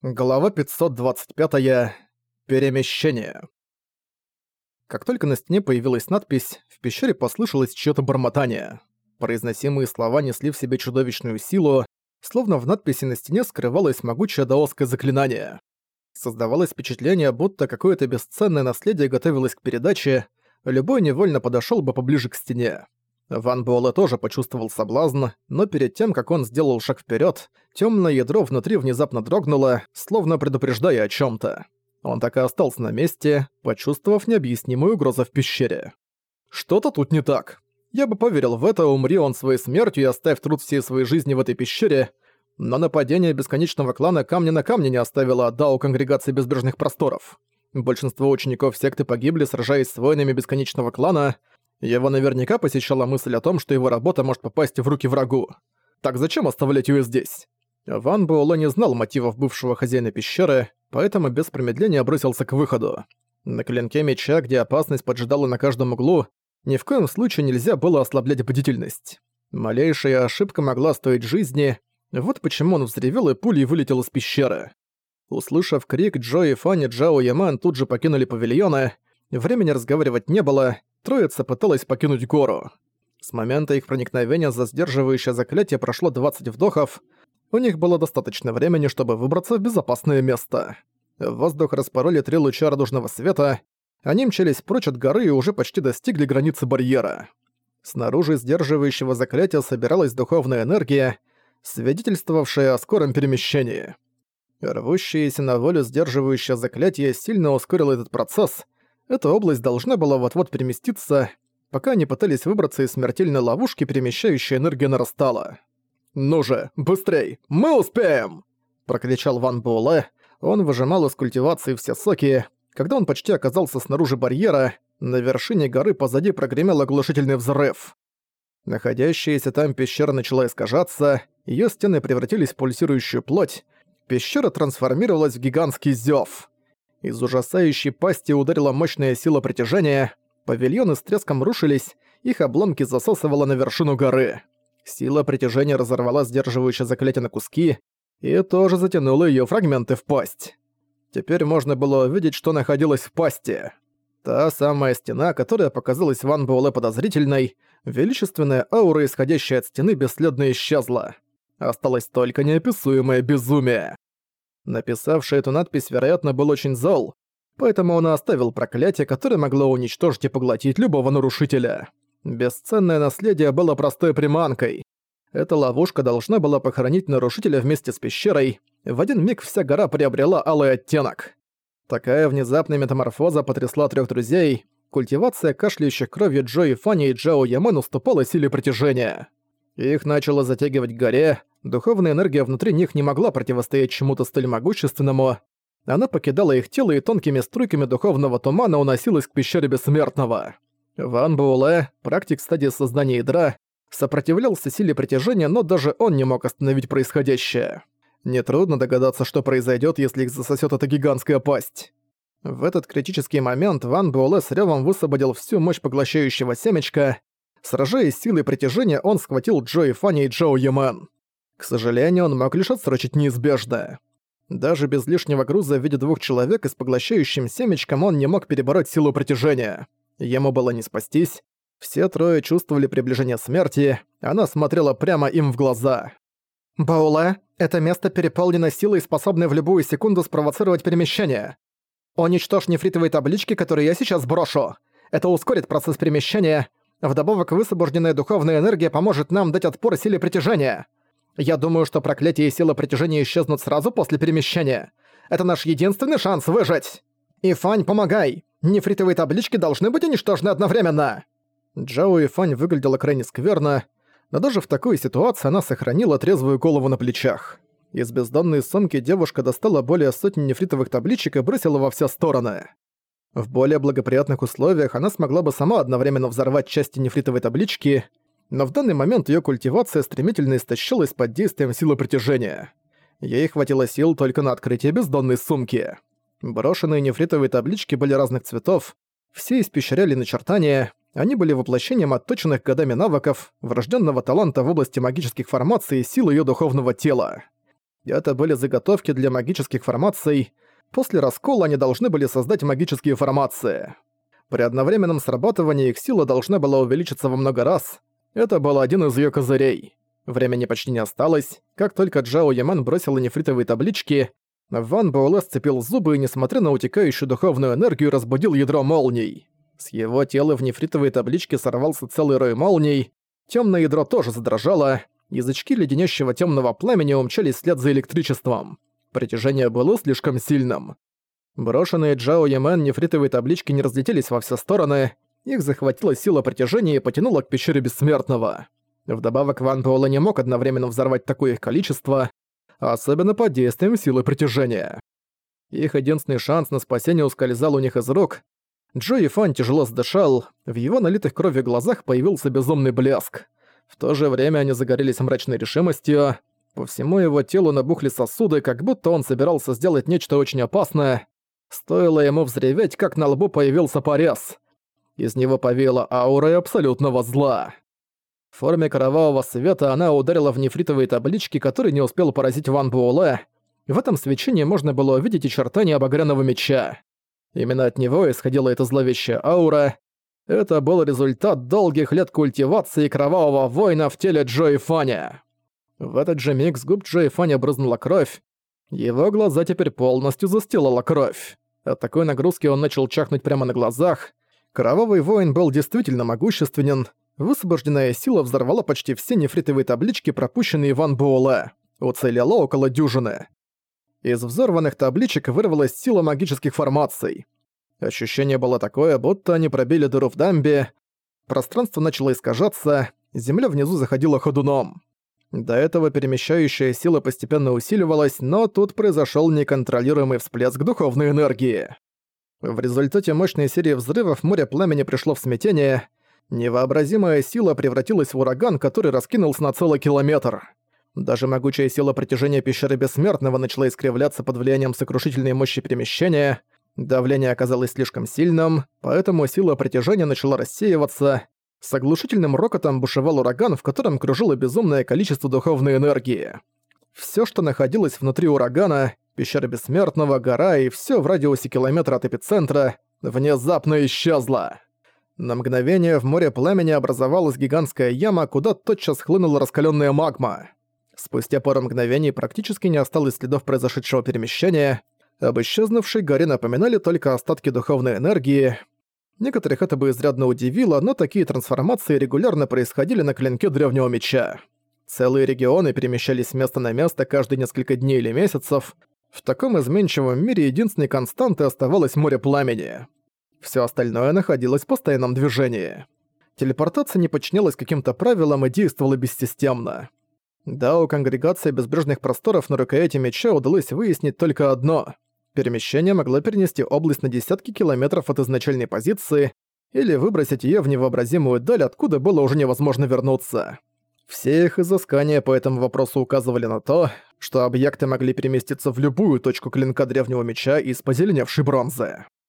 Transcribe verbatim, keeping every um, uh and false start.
Глава пятьсот двадцать пять. Перемещение. Как только на стене появилась надпись, в пещере послышалось чьё-то бормотание. Произносимые слова несли в себе чудовищную силу, словно в надписи на стене скрывалось могучее даосское заклинание. Создавалось впечатление, будто какое-то бесценное наследие готовилось к передаче, любой невольно подошёл бы поближе к стене. Ван Буэлэ тоже почувствовал соблазн, но перед тем, как он сделал шаг вперед, темное ядро внутри внезапно дрогнуло, словно предупреждая о чем-то. Он так и остался на месте, почувствовав необъяснимую угрозу в пещере. Что-то тут не так. Я бы поверил в это, умри он своей смертью и оставь труд всей своей жизни в этой пещере, но нападение бесконечного клана камня на камне не оставило Дао Конгрегации Безбрежных Просторов. Большинство учеников секты погибли, сражаясь с воинами бесконечного клана. Его наверняка посещала мысль о том, что его работа может попасть в руки врагу. Так зачем оставлять её здесь? Ван Буэлэ не знал мотивов бывшего хозяина пещеры, поэтому без промедления бросился к выходу. На клинке меча, где опасность поджидала на каждом углу, ни в коем случае нельзя было ослаблять бдительность. Малейшая ошибка могла стоить жизни, вот почему он взревел и пулей вылетел из пещеры. Услышав крик, Джо и Фанни, Джао и Мэн тут же покинули павильоны. Времени разговаривать не было, троица пыталась покинуть гору. С момента их проникновения за сдерживающее заклятие прошло двадцать вдохов. У них было достаточно времени, чтобы выбраться в безопасное место. В воздух распороли три луча радужного света. Они мчались прочь от горы и уже почти достигли границы барьера. Снаружи сдерживающего заклятия собиралась духовная энергия, свидетельствовавшая о скором перемещении. Рвущееся на волю сдерживающее заклятие сильно ускорило этот процесс. Эта область должна была вот-вот переместиться. Пока они пытались выбраться из смертельной ловушки, перемещающая энергия нарастала. «Ну же, быстрей! Мы успеем!» – прокричал Ван Буэлэ. Он выжимал из культивации все соки. Когда он почти оказался снаружи барьера, на вершине горы позади прогремел оглушительный взрыв. Находящаяся там пещера начала искажаться, её стены превратились в пульсирующую плоть. Пещера трансформировалась в гигантский зёв. Из ужасающей пасти ударила мощная сила притяжения, павильоны с треском рушились, их обломки засасывало на вершину горы. Сила притяжения разорвала сдерживающее заклятие на куски и тоже затянула её фрагменты в пасть. Теперь можно было увидеть, что находилось в пасти. Та самая стена, которая показалась Ван Буэлэ подозрительной, величественная аура, исходящая от стены, бесследно исчезла. Осталось только неописуемое безумие. Написавший эту надпись, вероятно, был очень зол, поэтому он и оставил проклятие, которое могло уничтожить и поглотить любого нарушителя. Бесценное наследие было простой приманкой. Эта ловушка должна была похоронить нарушителя вместе с пещерой. В один миг вся гора приобрела алый оттенок. Такая внезапная метаморфоза потрясла трёх друзей. Культивация кашляющих кровью Джо и Фанни и Джао Ямэн уступала силе притяжения. Их начало затягивать к горе. Духовная энергия внутри них не могла противостоять чему-то столь могущественному. Она покидала их тело и тонкими струйками духовного тумана уносилась к пещере Бессмертного. Ван Буэлэ, практик стадии создания ядра, сопротивлялся силе притяжения, но даже он не мог остановить происходящее. Нетрудно догадаться, что произойдет, если их засосет эта гигантская пасть. В этот критический момент Ван Буэлэ с рёвом высвободил всю мощь поглощающего семечка. Сражаясь с силой притяжения, он схватил Джо и Фанни и Джао Ямэн. К сожалению, он мог лишь отсрочить неизбежное. Даже без лишнего груза в виде двух человек и с поглощающим семечком он не мог перебороть силу притяжения. Ему было не спастись. Все трое чувствовали приближение смерти, она смотрела прямо им в глаза. «Буэлэ, это место переполнено силой, способной в любую секунду спровоцировать перемещение. Уничтожь нефритовые таблички, которые я сейчас брошу. Это ускорит процесс перемещения. Вдобавок, высвобожденная духовная энергия поможет нам дать отпор силе притяжения. Я думаю, что проклятие и сила притяжения исчезнут сразу после перемещения. Это наш единственный шанс выжить. И Фань, помогай! Нефритовые таблички должны быть уничтожены одновременно!» Джао и Фань выглядела крайне скверно, но даже в такой ситуации она сохранила трезвую голову на плечах. Из бездонной сумки девушка достала более сотни нефритовых табличек и бросила во все стороны. В более благоприятных условиях она смогла бы сама одновременно взорвать части нефритовой таблички, но в данный момент её культивация стремительно истощилась под действием силы притяжения. Ей хватило сил только на открытие бездонной сумки. Брошенные нефритовые таблички были разных цветов, все испещряли начертания, они были воплощением отточенных годами навыков, врожденного таланта в области магических формаций и силы её духовного тела. Это были заготовки для магических формаций. После раскола они должны были создать магические формации. При одновременном срабатывании их сила должна была увеличиться во много раз. Это был один из её козырей. Времени почти не осталось. Как только Джао Яман бросила нефритовые таблички, Ван Буэлэ сцепил зубы и, несмотря на утекающую духовную энергию, разбудил ядро молний. С его тела в нефритовые таблички сорвался целый рой молний. Тёмное ядро тоже задрожало. Язычки леденящего тёмного пламени умчались вслед за электричеством. Притяжение было слишком сильным. Брошенные Джао Ямэн нефритовые таблички не разлетелись во все стороны. Их захватила сила притяжения и потянула к пещере Бессмертного. Вдобавок Ван Буэлэ не мог одновременно взорвать такое их количество, особенно под действием силы притяжения. Их единственный шанс на спасение ускользал у них из рук. Джо Юйфань тяжело задышал, в его налитых кровью глазах появился безумный блеск. В то же время они загорелись мрачной решимостью. По всему его телу набухли сосуды, как будто он собирался сделать нечто очень опасное. Стоило ему взреветь, как на лбу появился порез. Из него повеяло аурой абсолютного зла. В форме кровавого света она ударила в нефритовые таблички, которые не успел поразить Ван Буэлэ. В этом свечении можно было увидеть очертания багряного меча. Именно от него исходила эта зловещая аура. Это был результат долгих лет культивации кровавого воина в теле Джо Юйфаня. В этот же миг с губ Джо Юйфаня брызнула кровь. Его глаза теперь полностью застилала кровь. От такой нагрузки он начал чахнуть прямо на глазах. Кровавый воин был действительно могущественен. Высвобожденная сила взорвала почти все нефритовые таблички, пропущенные Ван Буэлэ. Уцелело около дюжины. Из взорванных табличек вырвалась сила магических формаций. Ощущение было такое, будто они пробили дыру в дамбе. Пространство начало искажаться, земля внизу заходила ходуном. До этого перемещающая сила постепенно усиливалась, но тут произошёл неконтролируемый всплеск духовной энергии. В результате мощной серии взрывов море пламени пришло в смятение. Невообразимая сила превратилась в ураган, который раскинулся на целый километр. Даже могучая сила притяжения пещеры Бессмертного начала искривляться под влиянием сокрушительной мощи перемещения. Давление оказалось слишком сильным, поэтому сила притяжения начала рассеиваться. С оглушительным рокотом бушевал ураган, в котором кружило безумное количество духовной энергии. Всё, что находилось внутри урагана, пещера Бессмертного, гора и всё в радиусе километра от эпицентра, внезапно исчезло. На мгновение в море пламени образовалась гигантская яма, куда тотчас хлынула раскалённая магма. Спустя пару мгновений практически не осталось следов произошедшего перемещения. Об исчезнувшей горе напоминали только остатки духовной энергии. Некоторых это бы изрядно удивило, но такие трансформации регулярно происходили на клинке древнего меча. Целые регионы перемещались с места на место каждые несколько дней или месяцев. В таком изменчивом мире единственной константой оставалось море пламени. Всё остальное находилось в постоянном движении. Телепортация не подчинялась каким-то правилам и действовала бессистемно. Да, у конгрегации безбрежных просторов на рукояти меча удалось выяснить только одно. Перемещение могло перенести область на десятки километров от изначальной позиции или выбросить её в невообразимую даль, откуда было уже невозможно вернуться. Все их изыскания по этому вопросу указывали на то, что объекты могли переместиться в любую точку клинка древнего меча из позеленевшей бронзы.